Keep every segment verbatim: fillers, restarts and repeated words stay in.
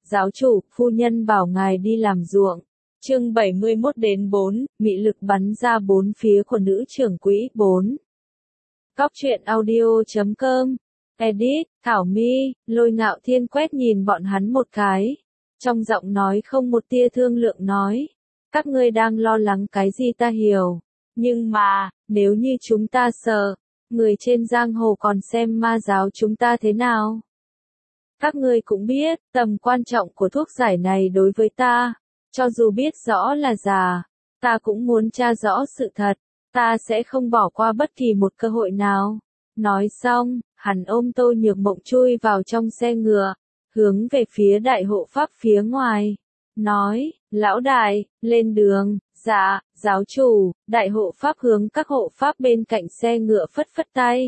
giáo chủ, phu nhân bảo ngài đi làm ruộng. Chương bảy mươi mốt đến bốn, mị lực bắn ra bốn phía của nữ trưởng quỹ. bốn. Cóc truyện audio chấm com. Edit, Thảo My. Lôi Ngạo Thiên quét nhìn bọn hắn một cái. Trong giọng nói không một tia thương lượng nói. Các ngươi đang lo lắng cái gì ta hiểu. Nhưng mà, nếu như chúng ta sợ, người trên giang hồ còn xem ma giáo chúng ta thế nào? Các ngươi cũng biết, tầm quan trọng của thuốc giải này đối với ta. Cho dù biết rõ là giả, ta cũng muốn tra rõ sự thật. Ta sẽ không bỏ qua bất kỳ một cơ hội nào. Nói xong, hắn ôm Tô Nhược Mộng chui vào trong xe ngựa, hướng về phía đại hộ pháp phía ngoài. Nói, lão đại, lên đường. Dạ, giáo chủ. Đại hộ pháp hướng các hộ pháp bên cạnh xe ngựa phất phất tay.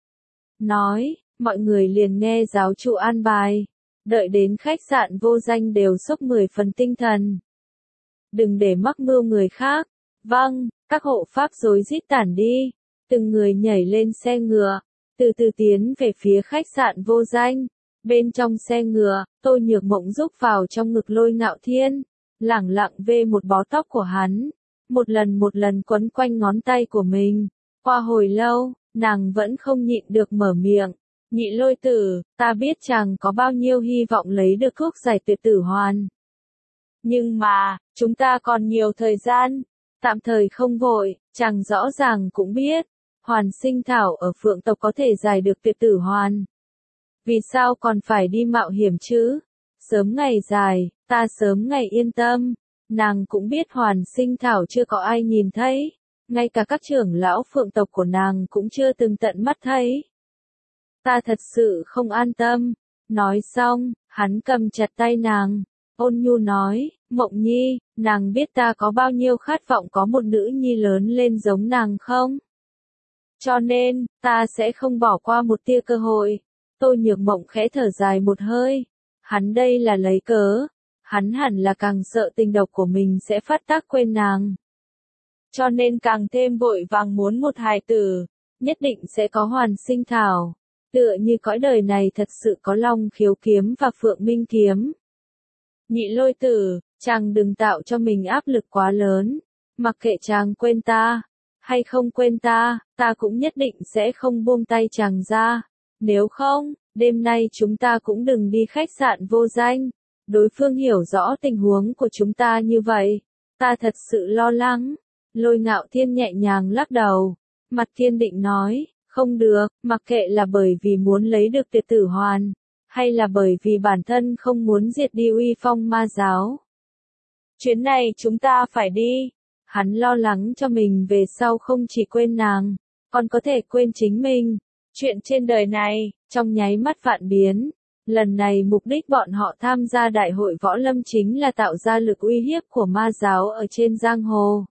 Nói, mọi người liền nghe giáo chủ an bài. Đợi đến khách sạn vô danh đều sốc mười phần tinh thần. Đừng để mắc mưu người khác. Vâng, các hộ pháp rối rít tản đi. Từng người nhảy lên xe ngựa, từ từ tiến về phía khách sạn vô danh. Bên trong xe ngựa, Tô Nhược Mộng rúc vào trong ngực Lôi Ngạo Thiên, lẳng lặng vê một bó tóc của hắn, một lần một lần quấn quanh ngón tay của mình. Qua hồi lâu, nàng vẫn không nhịn được mở miệng. Nhị Lôi tử, ta biết chàng có bao nhiêu hy vọng lấy được thuốc giải tuyệt tử hoàn. Nhưng mà, chúng ta còn nhiều thời gian, tạm thời không vội, chàng rõ ràng cũng biết, hoàn sinh thảo ở Phượng tộc có thể giải được tuyệt tử hoàn. Vì sao còn phải đi mạo hiểm chứ? Sớm ngày dài, ta sớm ngày yên tâm. Nàng cũng biết hoàn sinh thảo chưa có ai nhìn thấy, ngay cả các trưởng lão Phượng tộc của nàng cũng chưa từng tận mắt thấy. Ta thật sự không an tâm. Nói xong, hắn cầm chặt tay nàng, ôn nhu nói, Mộng Nhi, nàng biết ta có bao nhiêu khát vọng có một nữ nhi lớn lên giống nàng không? Cho nên, ta sẽ không bỏ qua một tia cơ hội. Tô Nhược Mộng khẽ thở dài một hơi. Hắn đây là lấy cớ. Hắn hẳn là càng sợ tình độc của mình sẽ phát tác quên nàng. Cho nên càng thêm vội vàng muốn một hài tử, nhất định sẽ có hoàn sinh thảo. Tựa như cõi đời này thật sự có Long Khiếu kiếm và Phượng Minh kiếm. Nhị Lôi tử, chàng đừng tạo cho mình áp lực quá lớn. Mặc kệ chàng quên ta, hay không quên ta, ta cũng nhất định sẽ không buông tay chàng ra. Nếu không, đêm nay chúng ta cũng đừng đi khách sạn vô danh. Đối phương hiểu rõ tình huống của chúng ta như vậy. Ta thật sự lo lắng. Lôi Ngạo Thiên nhẹ nhàng lắc đầu. Mặt kiên định nói, không được, mặc kệ là bởi vì muốn lấy được tuyệt tử hoàn, hay là bởi vì bản thân không muốn diệt đi uy phong ma giáo. Chuyến này chúng ta phải đi. Hắn lo lắng cho mình về sau không chỉ quên nàng, còn có thể quên chính mình. Chuyện trên đời này, trong nháy mắt vạn biến. Lần này mục đích bọn họ tham gia đại hội võ lâm chính là tạo ra lực uy hiếp của ma giáo ở trên giang hồ.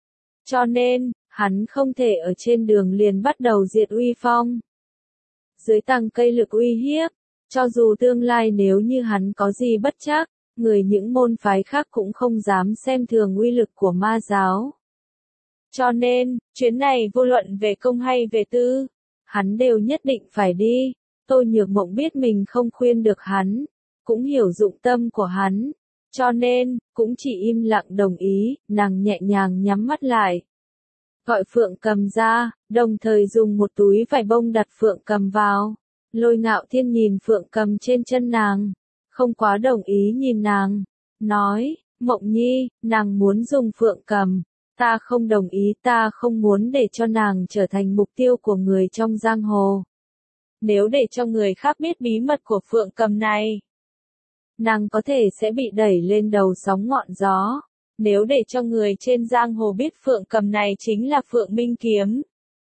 Cho nên, hắn không thể ở trên đường liền bắt đầu diệt uy phong. Dưới tầng cây lực uy hiếp, cho dù tương lai nếu như hắn có gì bất trắc, người những môn phái khác cũng không dám xem thường uy lực của ma giáo. Cho nên, chuyến này vô luận về công hay về tư, hắn đều nhất định phải đi. Tô Nhược Mộng biết mình không khuyên được hắn, cũng hiểu dụng tâm của hắn, cho nên, cũng chỉ im lặng đồng ý. Nàng nhẹ nhàng nhắm mắt lại, gọi Phượng Cầm ra, đồng thời dùng một túi vải bông đặt Phượng Cầm vào. Lôi Ngạo Thiên nhìn Phượng Cầm trên chân nàng, không quá đồng ý nhìn nàng, nói, Mộng Nhi, nàng muốn dùng Phượng Cầm, ta không đồng ý, ta không muốn để cho nàng trở thành mục tiêu của người trong giang hồ. Nếu để cho người khác biết bí mật của Phượng Cầm này, nàng có thể sẽ bị đẩy lên đầu sóng ngọn gió. Nếu để cho người trên giang hồ biết Phượng Cầm này chính là Phượng Minh kiếm,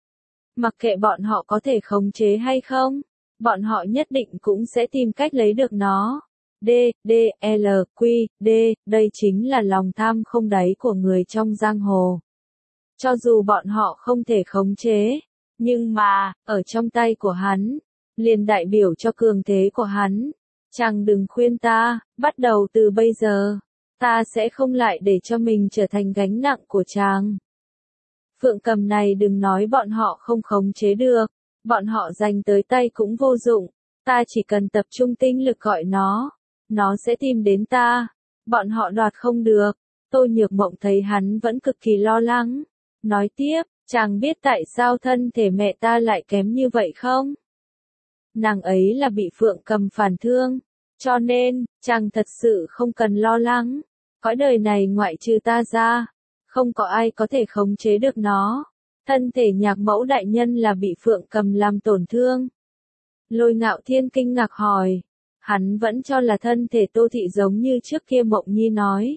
mặc kệ bọn họ có thể khống chế hay không, bọn họ nhất định cũng sẽ tìm cách lấy được nó. D, D, L, Q, D, đây chính là lòng tham không đáy của người trong giang hồ. Cho dù bọn họ không thể khống chế, nhưng mà, ở trong tay của hắn, liền đại biểu cho cường thế của hắn. Chàng đừng khuyên ta, bắt đầu từ bây giờ, ta sẽ không lại để cho mình trở thành gánh nặng của chàng. Phượng Cầm này đừng nói bọn họ không khống chế được, bọn họ giành tới tay cũng vô dụng, ta chỉ cần tập trung tinh lực gọi nó, nó sẽ tìm đến ta. Bọn họ đoạt không được. Tô Nhược Mộng thấy hắn vẫn cực kỳ lo lắng. Nói tiếp, chàng biết tại sao thân thể mẹ ta lại kém như vậy không? Nàng ấy là bị Phượng Cầm phản thương. Cho nên, chàng thật sự không cần lo lắng. Cõi đời này ngoại trừ ta ra, không có ai có thể khống chế được nó. Thân thể Nhạc Mẫu đại nhân là bị Phượng Cầm làm tổn thương. Lôi Ngạo Thiên kinh ngạc hỏi. Hắn vẫn cho là thân thể Tô Thị giống như trước kia Mộng Nhi nói.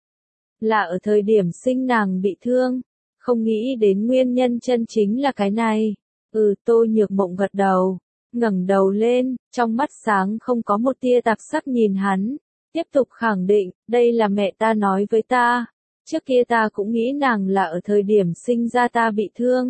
Là ở thời điểm sinh nàng bị thương. Không nghĩ đến nguyên nhân chân chính là cái này. Ừ, Tô Nhược Mộng gật đầu. Ngẩng đầu lên, trong mắt sáng không có một tia tạp sắc nhìn hắn. Tiếp tục khẳng định, đây là mẹ ta nói với ta. Trước kia ta cũng nghĩ nàng là ở thời điểm sinh ra ta bị thương.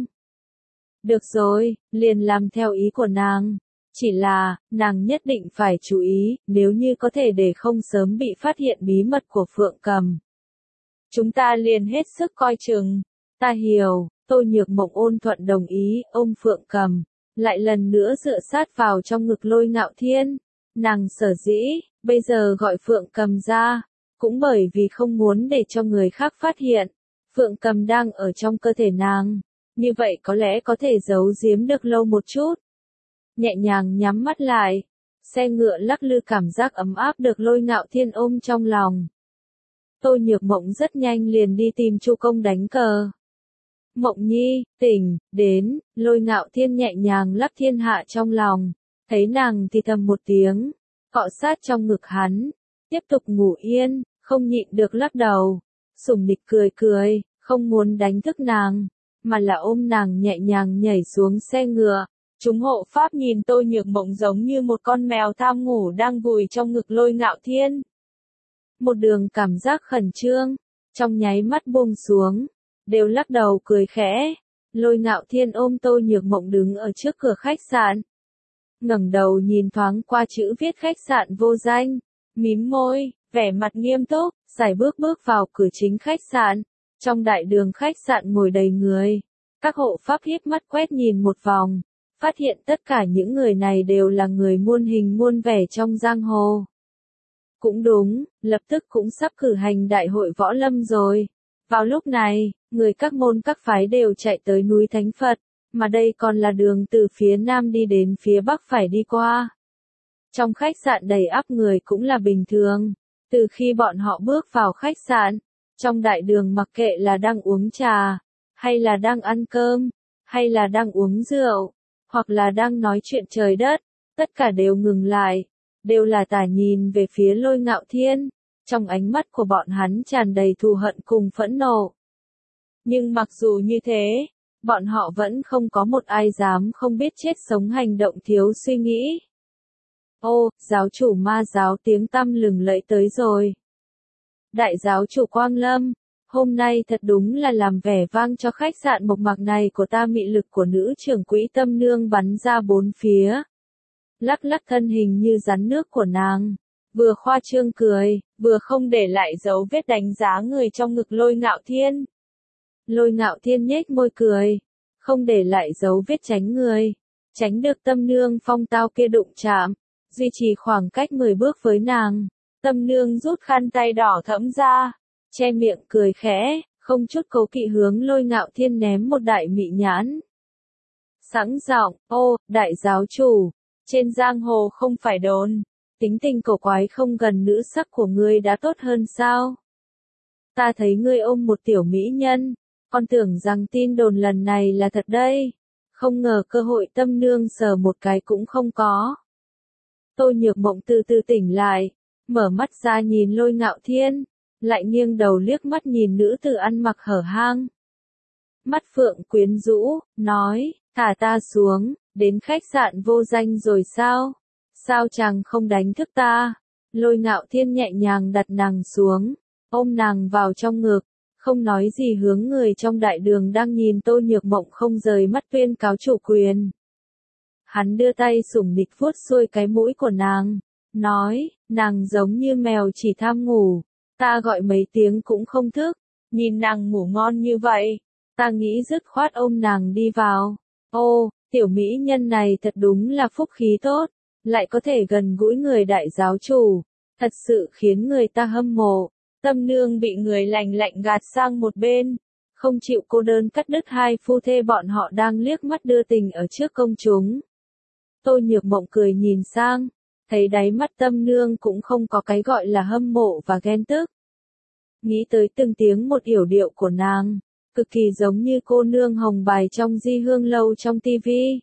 Được rồi, liền làm theo ý của nàng. Chỉ là, nàng nhất định phải chú ý, nếu như có thể để không sớm bị phát hiện bí mật của Phượng Cầm. Chúng ta liền hết sức coi chừng. Ta hiểu, Tô Nhược Mộng ôn thuận đồng ý, ôm Phượng Cầm. Lại lần nữa dựa sát vào trong ngực Lôi Ngạo Thiên. Nàng sở dĩ, bây giờ gọi Phượng Cầm ra. Cũng bởi vì không muốn để cho người khác phát hiện. Phượng Cầm đang ở trong cơ thể nàng. Như vậy có lẽ có thể giấu giếm được lâu một chút. Nhẹ nhàng nhắm mắt lại. Xe ngựa lắc lư cảm giác ấm áp được Lôi Ngạo Thiên ôm trong lòng. Tô Nhược Mộng rất nhanh liền đi tìm Chu Công đánh cờ. Mộng Nhi, tỉnh, đến, Lôi Ngạo Thiên nhẹ nhàng lắc thiên hạ trong lòng. Thấy nàng thì thầm một tiếng. Cọ sát trong ngực hắn. Tiếp tục ngủ yên, không nhịn được lắc đầu. Sủng nịch cười cười, không muốn đánh thức nàng. Mà là ôm nàng nhẹ nhàng nhảy xuống xe ngựa. Chúng hộ pháp nhìn Tô Nhược Mộng giống như một con mèo tham ngủ đang vùi trong ngực Lôi Ngạo Thiên. Một đường cảm giác khẩn trương, trong nháy mắt buông xuống, đều lắc đầu cười khẽ. Lôi Ngạo Thiên ôm Tô Nhược Mộng đứng ở trước cửa khách sạn. Ngẩng đầu nhìn thoáng qua chữ viết khách sạn vô danh, mím môi, vẻ mặt nghiêm túc, sải bước bước vào cửa chính khách sạn. Trong đại đường khách sạn ngồi đầy người. Các hộ pháp híp mắt quét nhìn một vòng. Phát hiện tất cả những người này đều là người muôn hình muôn vẻ trong giang hồ. Cũng đúng, lập tức cũng sắp cử hành đại hội võ lâm rồi. Vào lúc này, người các môn các phái đều chạy tới núi Thánh Phật, mà đây còn là đường từ phía nam đi đến phía bắc phải đi qua. Trong khách sạn đầy ắp người cũng là bình thường. Từ khi bọn họ bước vào khách sạn, trong đại đường mặc kệ là đang uống trà, hay là đang ăn cơm, hay là đang uống rượu, hoặc là đang nói chuyện trời đất, tất cả đều ngừng lại, đều là tả nhìn về phía Lôi Ngạo Thiên, trong ánh mắt của bọn hắn tràn đầy thù hận cùng phẫn nộ. Nhưng mặc dù như thế, bọn họ vẫn không có một ai dám không biết chết sống hành động thiếu suy nghĩ. Ô, giáo chủ Ma giáo tiếng tăm lừng lẫy tới rồi. Đại giáo chủ Quang Lâm, hôm nay thật đúng là làm vẻ vang cho khách sạn mộc mạc này của ta. Mị lực của nữ trưởng quỹ Tâm Nương bắn ra bốn phía. Lắc lắc thân hình như rắn nước của nàng, vừa khoa trương cười, vừa không để lại dấu vết đánh giá người trong ngực Lôi Ngạo Thiên. Lôi Ngạo Thiên nhếch môi cười, không để lại dấu vết tránh người, tránh được Tâm Nương phong tao kia đụng chạm, duy trì khoảng cách mười bước với nàng. Tâm Nương rút khăn tay đỏ thẫm ra, che miệng cười khẽ, không chút cố kỵ hướng Lôi Ngạo Thiên ném một đại mị nhãn. Sẵn giọng, ô, đại giáo chủ, trên giang hồ không phải đồn, tính tình cổ quái không gần nữ sắc của ngươi đã tốt hơn sao? Ta thấy ngươi ôm một tiểu mỹ nhân, con tưởng rằng tin đồn lần này là thật đây, không ngờ cơ hội Tâm Nương sờ một cái cũng không có. Tô Nhược Mộng từ từ tỉnh lại, mở mắt ra nhìn Lôi Ngạo Thiên, lại nghiêng đầu liếc mắt nhìn nữ tử ăn mặc hở hang. Mắt phượng quyến rũ, nói, thả ta xuống, đến khách sạn vô danh rồi sao? Sao chàng không đánh thức ta? Lôi Ngạo Thiên nhẹ nhàng đặt nàng xuống, ôm nàng vào trong ngực, không nói gì hướng người trong đại đường đang nhìn Tô Nhược Mộng không rời mắt tuyên cáo chủ quyền. Hắn đưa tay sủng nịch vuốt xuôi cái mũi của nàng, nói, nàng giống như mèo chỉ tham ngủ, ta gọi mấy tiếng cũng không thức, nhìn nàng ngủ ngon như vậy, ta nghĩ dứt khoát ôm nàng đi vào. Ô, tiểu mỹ nhân này thật đúng là phúc khí tốt, lại có thể gần gũi người đại giáo chủ, thật sự khiến người ta hâm mộ. Tâm Nương bị người lạnh lạnh gạt sang một bên, không chịu cô đơn cắt đứt hai phu thê bọn họ đang liếc mắt đưa tình ở trước công chúng. Tô Nhược Mộng cười nhìn sang, thấy đáy mắt Tâm Nương cũng không có cái gọi là hâm mộ và ghen tức. Nghĩ tới từng tiếng một yểu điệu của nàng, cực kỳ giống như cô nương hồng bài trong Di Hương Lâu trong tivi.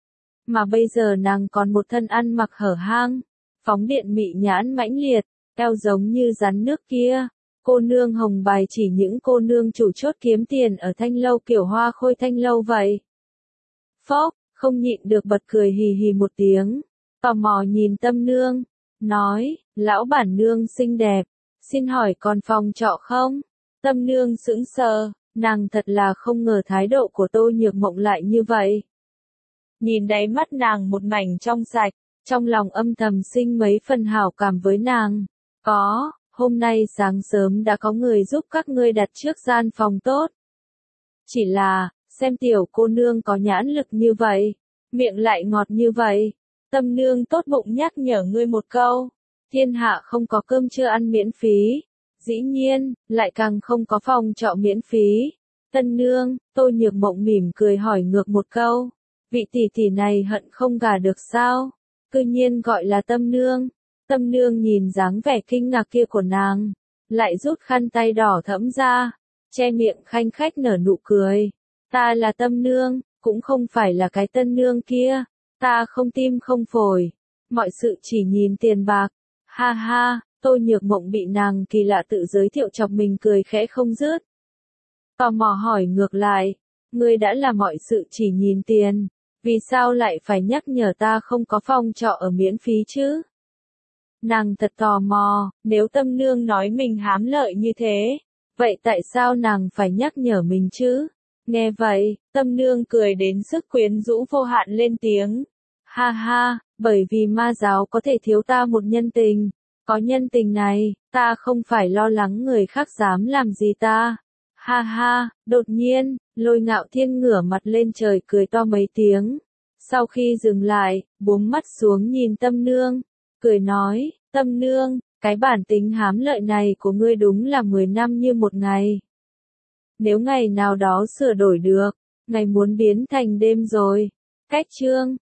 Mà bây giờ nàng còn một thân ăn mặc hở hang, phóng điện mị nhãn mãnh liệt, eo giống như rắn nước kia. Cô nương hồng bài chỉ những cô nương chủ chốt kiếm tiền ở Thanh Lâu kiểu Hoa Khôi Thanh Lâu vậy. Phốc, không nhịn được bật cười hì hì một tiếng, tò mò nhìn Tâm Nương, nói, lão bản nương xinh đẹp, xin hỏi còn phòng trọ không? Tâm Nương sững sờ, nàng thật là không ngờ thái độ của Tô Nhược Mộng lại như vậy. Nhìn đáy mắt nàng một mảnh trong sạch, trong lòng âm thầm sinh mấy phần hảo cảm với nàng. Có, hôm nay sáng sớm đã có người giúp các ngươi đặt trước gian phòng tốt. Chỉ là, xem tiểu cô nương có nhãn lực như vậy, miệng lại ngọt như vậy. Tâm Nương tốt bụng nhắc nhở ngươi một câu, thiên hạ không có cơm trưa ăn miễn phí. Dĩ nhiên, lại càng không có phòng trọ miễn phí. Tân Nương, Tô Nhược Mộng mỉm cười hỏi ngược một câu, vị tỷ tỷ này hận không gả được sao? Cư nhiên gọi là Tâm Nương. Tâm Nương nhìn dáng vẻ kinh ngạc kia của nàng, lại rút khăn tay đỏ thẫm ra, che miệng khanh khách nở nụ cười. Ta là Tâm Nương, cũng không phải là cái Tân Nương kia. Ta không tim không phổi, mọi sự chỉ nhìn tiền bạc. Ha ha, Tô Nhược Mộng bị nàng kỳ lạ tự giới thiệu chọc mình cười khẽ không dứt. Tò mò hỏi ngược lại, ngươi đã là mọi sự chỉ nhìn tiền, vì sao lại phải nhắc nhở ta không có phòng trọ ở miễn phí chứ? Nàng thật tò mò, nếu Tâm Nương nói mình hám lợi như thế, vậy tại sao nàng phải nhắc nhở mình chứ? Nghe vậy, Tâm Nương cười đến sức quyến rũ vô hạn lên tiếng. Ha ha, bởi vì ma giáo có thể thiếu ta một nhân tình. Có nhân tình này, ta không phải lo lắng người khác dám làm gì ta. Ha ha, đột nhiên, Lôi Ngạo Thiên ngửa mặt lên trời cười to mấy tiếng. Sau khi dừng lại, buông mắt xuống nhìn Tâm Nương, cười nói, Tâm Nương, cái bản tính hám lợi này của ngươi đúng là mười năm như một ngày. Nếu ngày nào đó sửa đổi được, ngày muốn biến thành đêm rồi. Cách chương